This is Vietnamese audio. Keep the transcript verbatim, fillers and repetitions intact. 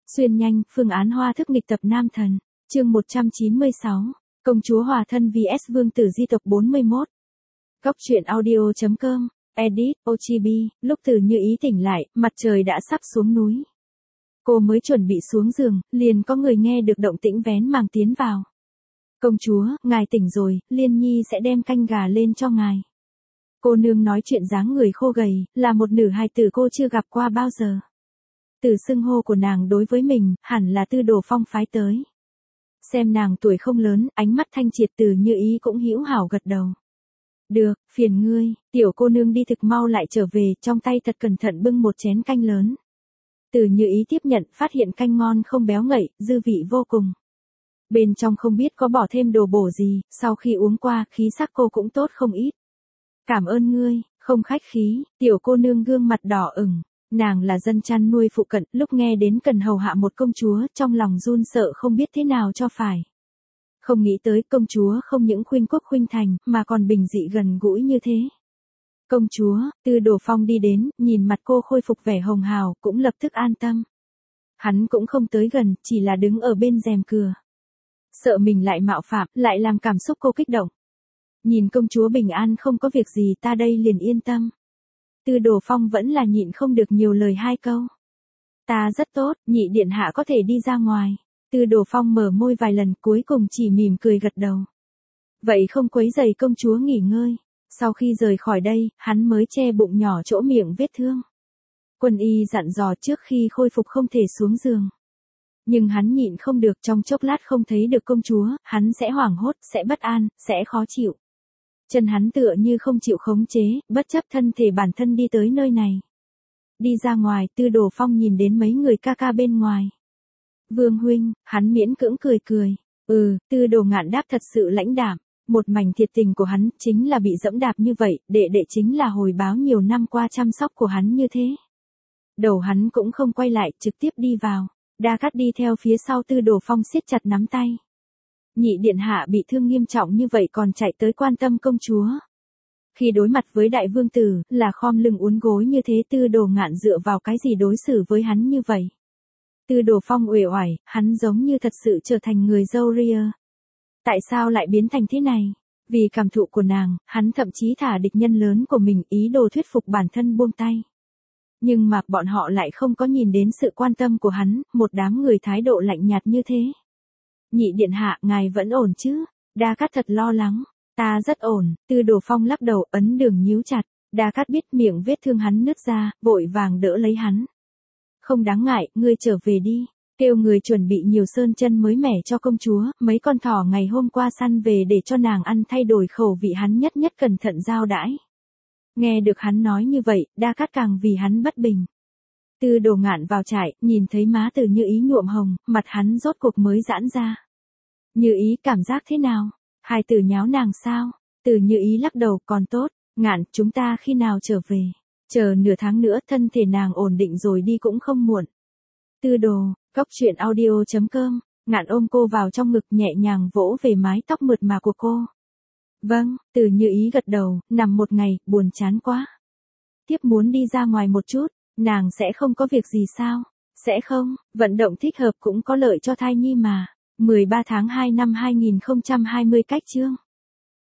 Xuyên nhanh, phương án hoa thức nghịch tập nam thần. Chương một trăm chín mươi sáu. Công chúa hòa thân vs vương tử di tộc bốn mươi mốt. Góc truyện audio chấm com. Edit, ô giê bê. Lúc Từ Như Ý tỉnh lại, mặt trời đã sắp xuống núi. Cô mới chuẩn bị xuống giường, liền có người nghe được động tĩnh vén màn tiến vào. Công chúa, ngài tỉnh rồi, Liên Nhi sẽ đem canh gà lên cho ngài. Cô nương nói chuyện dáng người khô gầy, là một nữ hài tử cô chưa gặp qua bao giờ. Từ xưng hô của nàng đối với mình, hẳn là Tư Đồ Phong phái tới. Xem nàng tuổi không lớn, ánh mắt thanh triệt, Từ Như Ý cũng hữu hảo gật đầu. Được, phiền ngươi, tiểu cô nương đi thực mau lại trở về, trong tay thật cẩn thận bưng một chén canh lớn. Từ Như Ý tiếp nhận, phát hiện canh ngon không béo ngậy, dư vị vô cùng. Bên trong không biết có bỏ thêm đồ bổ gì, sau khi uống qua, khí sắc cô cũng tốt không ít. Cảm ơn ngươi, không khách khí, tiểu cô nương gương mặt đỏ ửng. Nàng là dân chăn nuôi phụ cận, lúc nghe đến cần hầu hạ một công chúa, trong lòng run sợ không biết thế nào cho phải. Không nghĩ tới công chúa không những khuynh quốc khuynh thành, mà còn bình dị gần gũi như thế. Công chúa, Tư Đồ Phong đi đến, nhìn mặt cô khôi phục vẻ hồng hào, cũng lập tức an tâm. Hắn cũng không tới gần, chỉ là đứng ở bên rèm cửa. Sợ mình lại mạo phạm, lại làm cảm xúc cô kích động. Nhìn công chúa bình an không có việc gì, ta đây liền yên tâm. Tư Đồ Phong vẫn là nhịn không được nhiều lời hai câu. Ta rất tốt, nhị điện hạ có thể đi ra ngoài. Tư Đồ Phong mở môi vài lần, cuối cùng chỉ mỉm cười gật đầu. Vậy không quấy rầy công chúa nghỉ ngơi. Sau khi rời khỏi đây, hắn mới che bụng nhỏ chỗ miệng vết thương. Quân y dặn dò trước khi khôi phục không thể xuống giường. Nhưng hắn nhịn không được, trong chốc lát không thấy được công chúa, hắn sẽ hoảng hốt, sẽ bất an, sẽ khó chịu. Chân hắn tựa như không chịu khống chế, bất chấp thân thể bản thân đi tới nơi này. Đi ra ngoài, Tư Đồ Phong nhìn đến mấy người ca ca bên ngoài. Vương huynh, hắn miễn cưỡng cười cười. Ừ, Tư Đồ Ngạn đáp thật sự lãnh đạm. Một mảnh thiệt tình của hắn, chính là bị dẫm đạp như vậy, đệ đệ chính là hồi báo nhiều năm qua chăm sóc của hắn như thế. Đầu hắn cũng không quay lại, trực tiếp đi vào. Đa Cát đi theo phía sau Tư Đồ Phong siết chặt nắm tay. Nhị điện hạ bị thương nghiêm trọng như vậy còn chạy tới quan tâm công chúa. Khi đối mặt với đại vương tử, là khom lưng uốn gối như thế, Tư Đồ Ngạn dựa vào cái gì đối xử với hắn như vậy. Tư Đồ Phong uể oải, hắn giống như thật sự trở thành người dâu ria. Tại sao lại biến thành thế này? Vì cảm thụ của nàng, hắn thậm chí thả địch nhân lớn của mình, ý đồ thuyết phục bản thân buông tay. Nhưng mà bọn họ lại không có nhìn đến sự quan tâm của hắn, một đám người thái độ lạnh nhạt như thế. Nhị điện hạ, ngài vẫn ổn chứ? Đa Cát thật lo lắng. Ta rất ổn, Tư Đồ Phong lắc đầu, ấn đường nhíu chặt. Đa Cát biết miệng vết thương hắn nứt ra, vội vàng đỡ lấy hắn. Không đáng ngại, ngươi trở về đi. Kêu người chuẩn bị nhiều sơn chân mới mẻ cho công chúa, mấy con thỏ ngày hôm qua săn về để cho nàng ăn thay đổi khẩu vị, hắn nhất nhất cẩn thận giao đãi. Nghe được hắn nói như vậy, Đa Cát càng vì hắn bất bình. Tư Đồ Ngạn vào trại, nhìn thấy má Từ Như Ý nhuộm hồng, mặt hắn rốt cuộc mới giãn ra. Như Ý cảm giác thế nào? Hai tử nháo nàng sao? Từ Như Ý lắc đầu, còn tốt. Ngạn, chúng ta khi nào trở về? Chờ nửa tháng nữa, thân thể nàng ổn định rồi đi cũng không muộn. Tư Đồ, góc truyện audio chấm com. Ngạn ôm cô vào trong ngực, nhẹ nhàng vỗ về mái tóc mượt mà của cô. Vâng, Từ Như Ý gật đầu, nằm một ngày, buồn chán quá. Tiếp muốn đi ra ngoài một chút. Nàng sẽ không có việc gì sao? Sẽ không, vận động thích hợp cũng có lợi cho thai nhi mà. mười ba tháng hai năm hai nghìn không trăm hai mươi cách chương.